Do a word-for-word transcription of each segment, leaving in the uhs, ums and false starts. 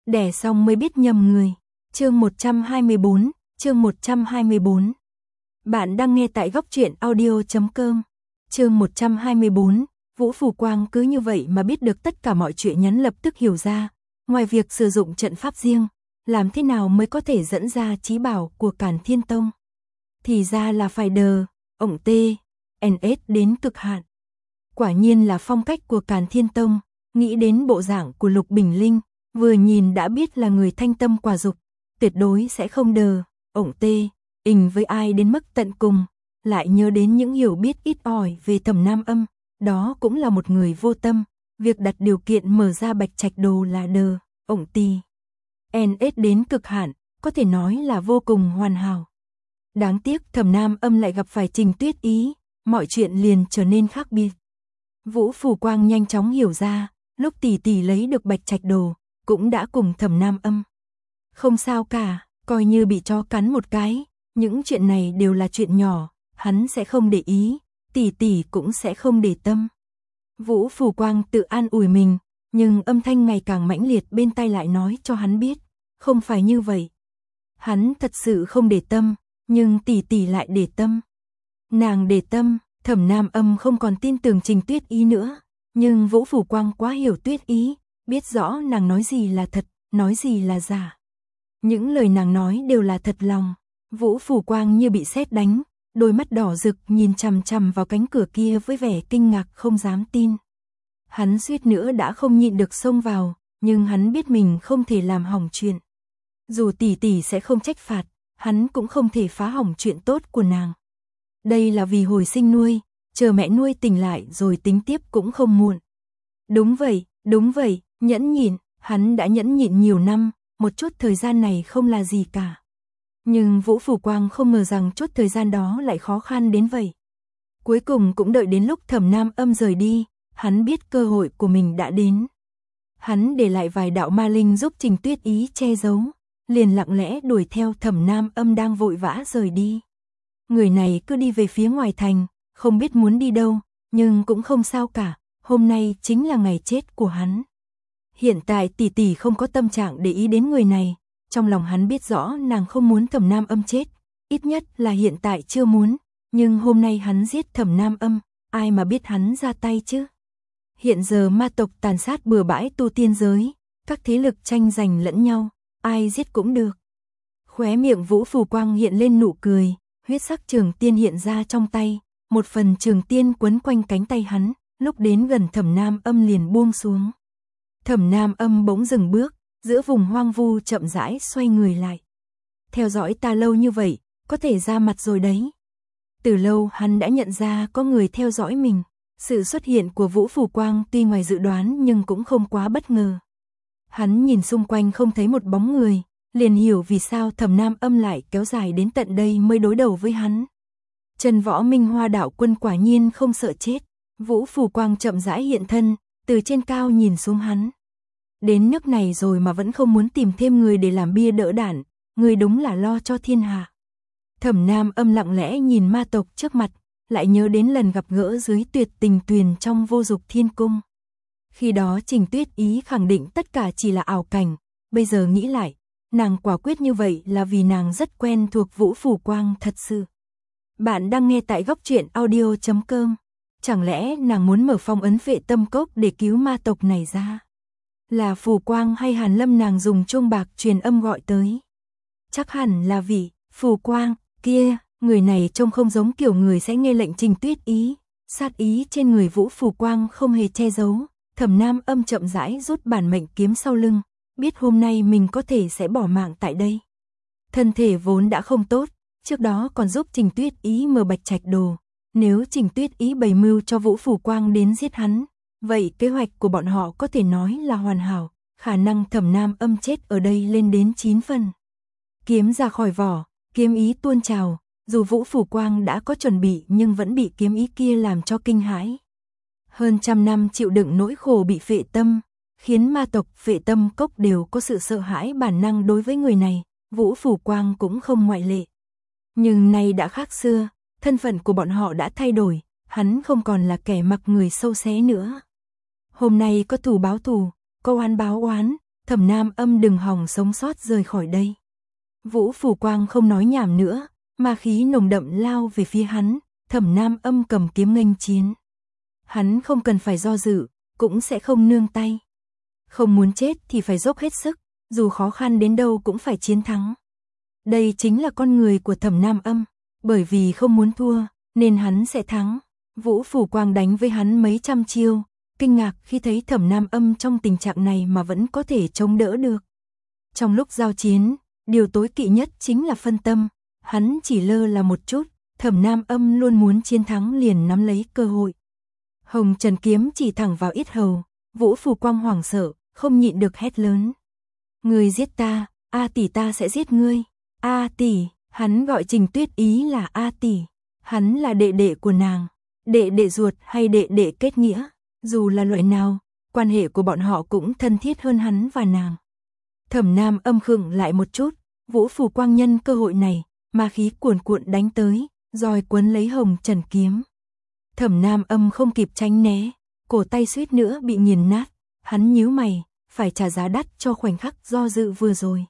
đẻ xong mới biết nhầm người. Chương một trăm hai mươi bốn, chương một trăm hai mươi bốn. Bạn đang nghe tại góc truyện audio chấm com. Chương một trăm hai mươi bốn, Vũ Phù Quang cứ như vậy mà biết được tất cả mọi chuyện, nhắn lập tức hiểu ra, ngoài việc sử dụng trận pháp riêng, làm thế nào mới có thể dẫn ra chí bảo của Càn Thiên Tông. Thì ra là phải đờ, ổng tê, en ét đến cực hạn. Quả nhiên là phong cách của Càn Thiên Tông, nghĩ đến bộ dạng của Lục Bình Linh, vừa nhìn đã biết là người thanh tâm quả dục, tuyệt đối sẽ không đờ, ổng tê, ình với ai đến mức tận cùng, lại nhớ đến những hiểu biết ít ỏi về Thẩm Nam Âm, đó cũng là một người vô tâm, việc đặt điều kiện mở ra Bạch Trạch Đồ là đờ, ổng tì. en ét đến cực hạn, có thể nói là vô cùng hoàn hảo. Đáng tiếc Thẩm Nam Âm lại gặp phải Trình Tuyết Ý, mọi chuyện liền trở nên khác biệt. Vũ Phù Quang nhanh chóng hiểu ra, lúc tỷ tỷ lấy được Bạch Trạch Đồ, cũng đã cùng Thẩm Nam Âm. Không sao cả, coi như bị chó cắn một cái, những chuyện này đều là chuyện nhỏ, hắn sẽ không để ý, tỷ tỷ cũng sẽ không để tâm. Vũ Phù Quang tự an ủi mình, nhưng âm thanh ngày càng mãnh liệt bên tai lại nói cho hắn biết, không phải như vậy. Hắn thật sự không để tâm, nhưng tỷ tỷ lại để tâm. Nàng để tâm, Thẩm Nam Âm không còn tin tưởng Trình Tuyết Ý nữa, nhưng Vũ Phù Quang quá hiểu Tuyết Ý, biết rõ nàng nói gì là thật, nói gì là giả. Những lời nàng nói đều là thật lòng. Vũ Phù Quang như bị sét đánh, đôi mắt đỏ rực nhìn chằm chằm vào cánh cửa kia với vẻ kinh ngạc không dám tin. Hắn suýt nữa đã không nhịn được xông vào, nhưng hắn biết mình không thể làm hỏng chuyện. Dù tỷ tỷ sẽ không trách phạt, hắn cũng không thể phá hỏng chuyện tốt của nàng. Đây là vì hồi sinh nuôi, chờ mẹ nuôi tỉnh lại rồi tính tiếp cũng không muộn. Đúng vậy, đúng vậy, nhẫn nhịn, hắn đã nhẫn nhịn nhiều năm, một chút thời gian này không là gì cả. Nhưng Vũ Phù Quang không ngờ rằng chút thời gian đó lại khó khăn đến vậy. Cuối cùng cũng đợi đến lúc Thẩm Nam Âm rời đi, hắn biết cơ hội của mình đã đến. Hắn để lại vài đạo ma linh giúp Trình Tuyết Ý che giấu, liền lặng lẽ đuổi theo Thẩm Nam Âm đang vội vã rời đi. Người này cứ đi về phía ngoài thành, không biết muốn đi đâu, nhưng cũng không sao cả, hôm nay chính là ngày chết của hắn. Hiện tại tỷ tỷ không có tâm trạng để ý đến người này, trong lòng hắn biết rõ nàng không muốn Thẩm Nam Âm chết, ít nhất là hiện tại chưa muốn, nhưng hôm nay hắn giết Thẩm Nam Âm, ai mà biết hắn ra tay chứ. Hiện giờ ma tộc tàn sát bừa bãi tu tiên giới, các thế lực tranh giành lẫn nhau, ai giết cũng được. Khóe miệng Vũ Phù Quang hiện lên nụ cười, huyết sắc trường tiên hiện ra trong tay, một phần trường tiên quấn quanh cánh tay hắn, lúc đến gần Thẩm Nam Âm liền buông xuống. Thẩm Nam Âm bỗng dừng bước, giữa vùng hoang vu chậm rãi xoay người lại. Theo dõi ta lâu như vậy, có thể ra mặt rồi đấy. Từ lâu hắn đã nhận ra có người theo dõi mình. Sự xuất hiện của Vũ Phù Quang tuy ngoài dự đoán nhưng cũng không quá bất ngờ. Hắn nhìn xung quanh không thấy một bóng người, liền hiểu vì sao Thẩm Nam Âm lại kéo dài đến tận đây mới đối đầu với hắn. Trần Võ Minh Hoa đạo quân quả nhiên không sợ chết. Vũ Phù Quang chậm rãi hiện thân, từ trên cao nhìn xuống hắn. Đến nước này rồi mà vẫn không muốn tìm thêm người để làm bia đỡ đạn, người đúng là lo cho thiên hạ. Thẩm Nam Âm lặng lẽ nhìn ma tộc trước mặt, lại nhớ đến lần gặp gỡ dưới Tuyệt Tình Tuyền trong Vô Dục Thiên Cung. Khi đó Trình Tuyết Ý khẳng định tất cả chỉ là ảo cảnh, bây giờ nghĩ lại, nàng quả quyết như vậy là vì nàng rất quen thuộc Vũ Phù Quang thật sự. Bạn đang nghe tại góc truyện audio chấm com. Chẳng lẽ nàng muốn mở phong ấn Vệ Tâm Cốc để cứu ma tộc này ra? Là Phù Quang hay Hàn Lâm nàng dùng chuông bạc truyền âm gọi tới? Chắc hẳn là vị Phù Quang kia, người này trông không giống kiểu người sẽ nghe lệnh Trình Tuyết Ý. Sát ý trên người Vũ Phù Quang không hề che giấu, Thẩm Nam Âm chậm rãi rút bản mệnh kiếm sau lưng, biết hôm nay mình có thể sẽ bỏ mạng tại đây. Thân thể vốn đã không tốt, trước đó còn giúp Trình Tuyết Ý mở Bạch Trạch Đồ, nếu Trình Tuyết Ý bày mưu cho Vũ Phù Quang đến giết hắn, vậy kế hoạch của bọn họ có thể nói là hoàn hảo, khả năng Thẩm Nam Âm chết ở đây lên đến chín phần. Kiếm ra khỏi vỏ, kiếm ý tuôn trào, dù Vũ Phù Quang đã có chuẩn bị nhưng vẫn bị kiếm ý kia làm cho kinh hãi. Hơn trăm năm chịu đựng nỗi khổ bị phệ tâm, khiến ma tộc Vệ Tâm Cốc đều có sự sợ hãi bản năng đối với người này, Vũ Phù Quang cũng không ngoại lệ. Nhưng nay đã khác xưa, thân phận của bọn họ đã thay đổi, hắn không còn là kẻ mặc người sâu xé nữa. Hôm nay có thù báo thù, có oán báo oán, Thẩm Nam Âm đừng hòng sống sót rời khỏi đây. Vũ Phủ Quang không nói nhảm nữa, ma khí nồng đậm lao về phía hắn, Thẩm Nam Âm cầm kiếm nghênh chiến. Hắn không cần phải do dự, cũng sẽ không nương tay. Không muốn chết thì phải dốc hết sức, dù khó khăn đến đâu cũng phải chiến thắng. Đây chính là con người của Thẩm Nam Âm, bởi vì không muốn thua, nên hắn sẽ thắng. Vũ Phủ Quang đánh với hắn mấy trăm chiêu, kinh ngạc khi thấy Thẩm Nam Âm trong tình trạng này mà vẫn có thể chống đỡ được. Trong lúc giao chiến, điều tối kỵ nhất chính là phân tâm, hắn chỉ lơ là một chút, Thẩm Nam Âm luôn muốn chiến thắng liền nắm lấy cơ hội. Hồng Trần kiếm chỉ thẳng vào yết hầu, Vũ Phủ Quang hoảng sợ, không nhịn được hét lớn. Ngươi giết ta, A tỷ ta sẽ giết ngươi. A tỷ, hắn gọi Trình Tuyết Ý là A tỷ, hắn là đệ đệ của nàng, đệ đệ ruột hay đệ đệ kết nghĩa, dù là loại nào, quan hệ của bọn họ cũng thân thiết hơn hắn và nàng. Thẩm Nam Âm khựng lại một chút, Vũ Phủ Quang nhân cơ hội này, ma khí cuồn cuộn đánh tới, rồi quấn lấy Hồng Trần kiếm. Thẩm Nam Âm không kịp tránh né, cổ tay suýt nữa bị nghiền nát, hắn nhíu mày, phải trả giá đắt cho khoảnh khắc do dự vừa rồi.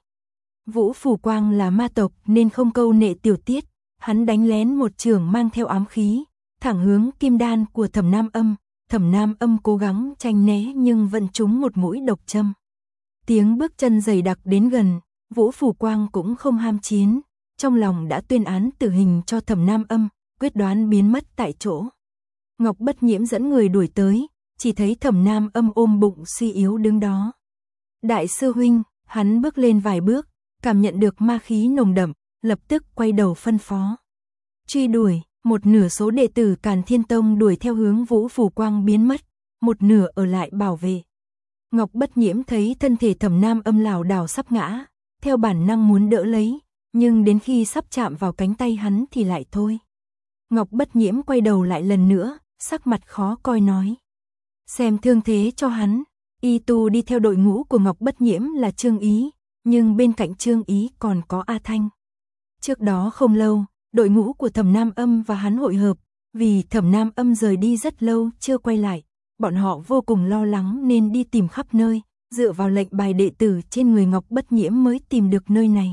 Vũ Phủ Quang là ma tộc nên không câu nệ tiểu tiết, hắn đánh lén một trường mang theo ám khí, thẳng hướng kim đan của Thẩm Nam Âm. Thẩm Nam Âm cố gắng tránh né nhưng vẫn trúng một mũi độc châm. Tiếng bước chân dày đặc đến gần, Vũ Phủ Quang cũng không ham chiến, trong lòng đã tuyên án tử hình cho Thẩm Nam Âm, quyết đoán biến mất tại chỗ. Ngọc Bất Nhiễm dẫn người đuổi tới, chỉ thấy Thẩm Nam Âm ôm bụng suy yếu đứng đó. Đại sư huynh, hắn bước lên vài bước, cảm nhận được ma khí nồng đậm, lập tức quay đầu phân phó. Truy đuổi, một nửa số đệ tử Càn Thiên Tông đuổi theo hướng Vũ Phủ Quang biến mất, một nửa ở lại bảo vệ. Ngọc Bất Nhiễm thấy thân thể Thẩm Nam Âm lảo đảo sắp ngã, theo bản năng muốn đỡ lấy, nhưng đến khi sắp chạm vào cánh tay hắn thì lại thôi. Ngọc Bất Nhiễm quay đầu lại lần nữa, sắc mặt khó coi nói. Xem thương thế cho hắn. Y tu đi theo đội ngũ của Ngọc Bất Nhiễm là Trương Ý, nhưng bên cạnh Trương Ý còn có A Thanh. Trước đó không lâu, đội ngũ của Thẩm Nam Âm và hắn hội hợp, vì Thẩm Nam Âm rời đi rất lâu chưa quay lại, bọn họ vô cùng lo lắng nên đi tìm khắp nơi, dựa vào lệnh bài đệ tử trên người Ngọc Bất Nhiễm mới tìm được nơi này.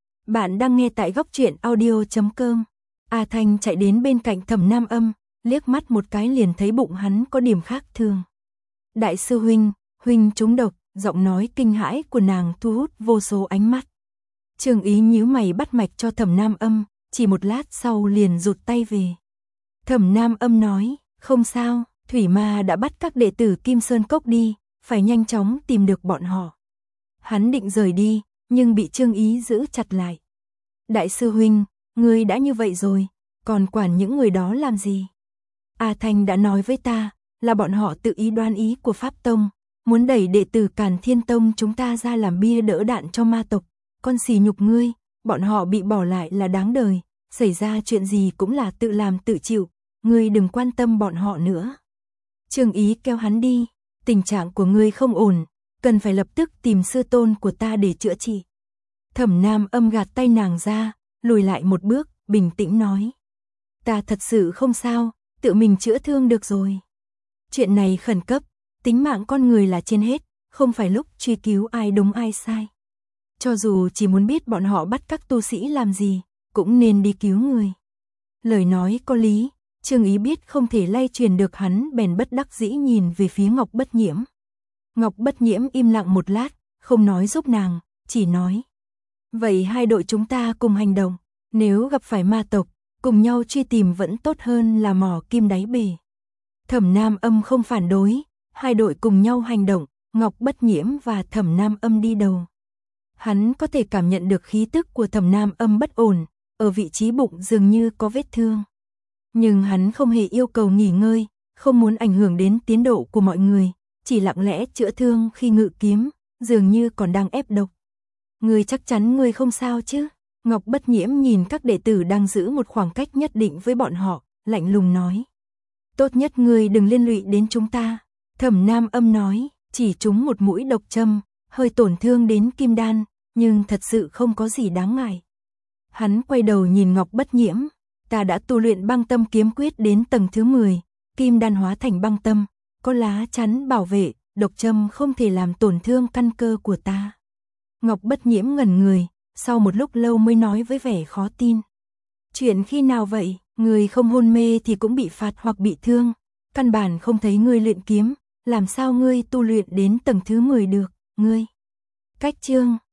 Bạn đang nghe tại góc truyện audio chấm com. A Thanh chạy đến bên cạnh Thẩm Nam Âm, liếc mắt một cái liền thấy bụng hắn có điểm khác thường. Đại sư huynh, huynh trúng độc, giọng nói kinh hãi của nàng thu hút vô số ánh mắt. Trương Ý nhíu mày bắt mạch cho Thẩm Nam Âm, chỉ một lát sau liền rụt tay về. Thẩm Nam Âm nói, không sao, Thủy Ma đã bắt các đệ tử Kim Sơn Cốc đi, phải nhanh chóng tìm được bọn họ. Hắn định rời đi, nhưng bị Trương Ý giữ chặt lại. Đại sư huynh, ngươi đã như vậy rồi, còn quản những người đó làm gì? A Thanh đã nói với ta, là bọn họ tự ý đoan ý của Pháp Tông, muốn đẩy đệ tử Càn Thiên Tông chúng ta ra làm bia đỡ đạn cho ma tộc, con xỉ nhục ngươi, bọn họ bị bỏ lại là đáng đời, xảy ra chuyện gì cũng là tự làm tự chịu, ngươi đừng quan tâm bọn họ nữa. Trương Ý kéo hắn đi, tình trạng của ngươi không ổn, cần phải lập tức tìm sư tôn của ta để chữa trị. Thẩm Nam Âm gạt tay nàng ra, lùi lại một bước, bình tĩnh nói. Ta thật sự không sao, tự mình chữa thương được rồi. Chuyện này khẩn cấp, tính mạng con người là trên hết, không phải lúc truy cứu ai đúng ai sai. Cho dù chỉ muốn biết bọn họ bắt các tu sĩ làm gì, cũng nên đi cứu người. Lời nói có lý, Trương Ý biết không thể lay truyền được hắn bèn bất đắc dĩ nhìn về phía Ngọc Bất Nhiễm. Ngọc Bất Nhiễm im lặng một lát, không nói giúp nàng, chỉ nói. Vậy hai đội chúng ta cùng hành động, nếu gặp phải ma tộc, cùng nhau truy tìm vẫn tốt hơn là mò kim đáy bể. Thẩm Nam Âm không phản đối, hai đội cùng nhau hành động, Ngọc Bất Nhiễm và Thẩm Nam Âm đi đầu. Hắn có thể cảm nhận được khí tức của Thẩm Nam Âm bất ổn, ở vị trí bụng dường như có vết thương. Nhưng hắn không hề yêu cầu nghỉ ngơi, không muốn ảnh hưởng đến tiến độ của mọi người, chỉ lặng lẽ chữa thương khi ngự kiếm, dường như còn đang ép độc. Ngươi chắc chắn ngươi không sao chứ? Ngọc Bất Nhiễm nhìn các đệ tử đang giữ một khoảng cách nhất định với bọn họ, lạnh lùng nói. Tốt nhất ngươi đừng liên lụy đến chúng ta. Thẩm Nam Âm nói, chỉ trúng một mũi độc châm, hơi tổn thương đến kim đan, nhưng thật sự không có gì đáng ngại. Hắn quay đầu nhìn Ngọc Bất Nhiễm, ta đã tu luyện băng tâm kiếm quyết đến tầng thứ mười, kim đan hóa thành băng tâm, có lá chắn bảo vệ, độc châm không thể làm tổn thương căn cơ của ta. Ngọc Bất Nhiễm ngẩn người, sau một lúc lâu mới nói với vẻ khó tin. Chuyện khi nào vậy, người không hôn mê thì cũng bị phạt hoặc bị thương, căn bản không thấy ngươi luyện kiếm, làm sao ngươi tu luyện đến tầng thứ mười được, ngươi. Cách chương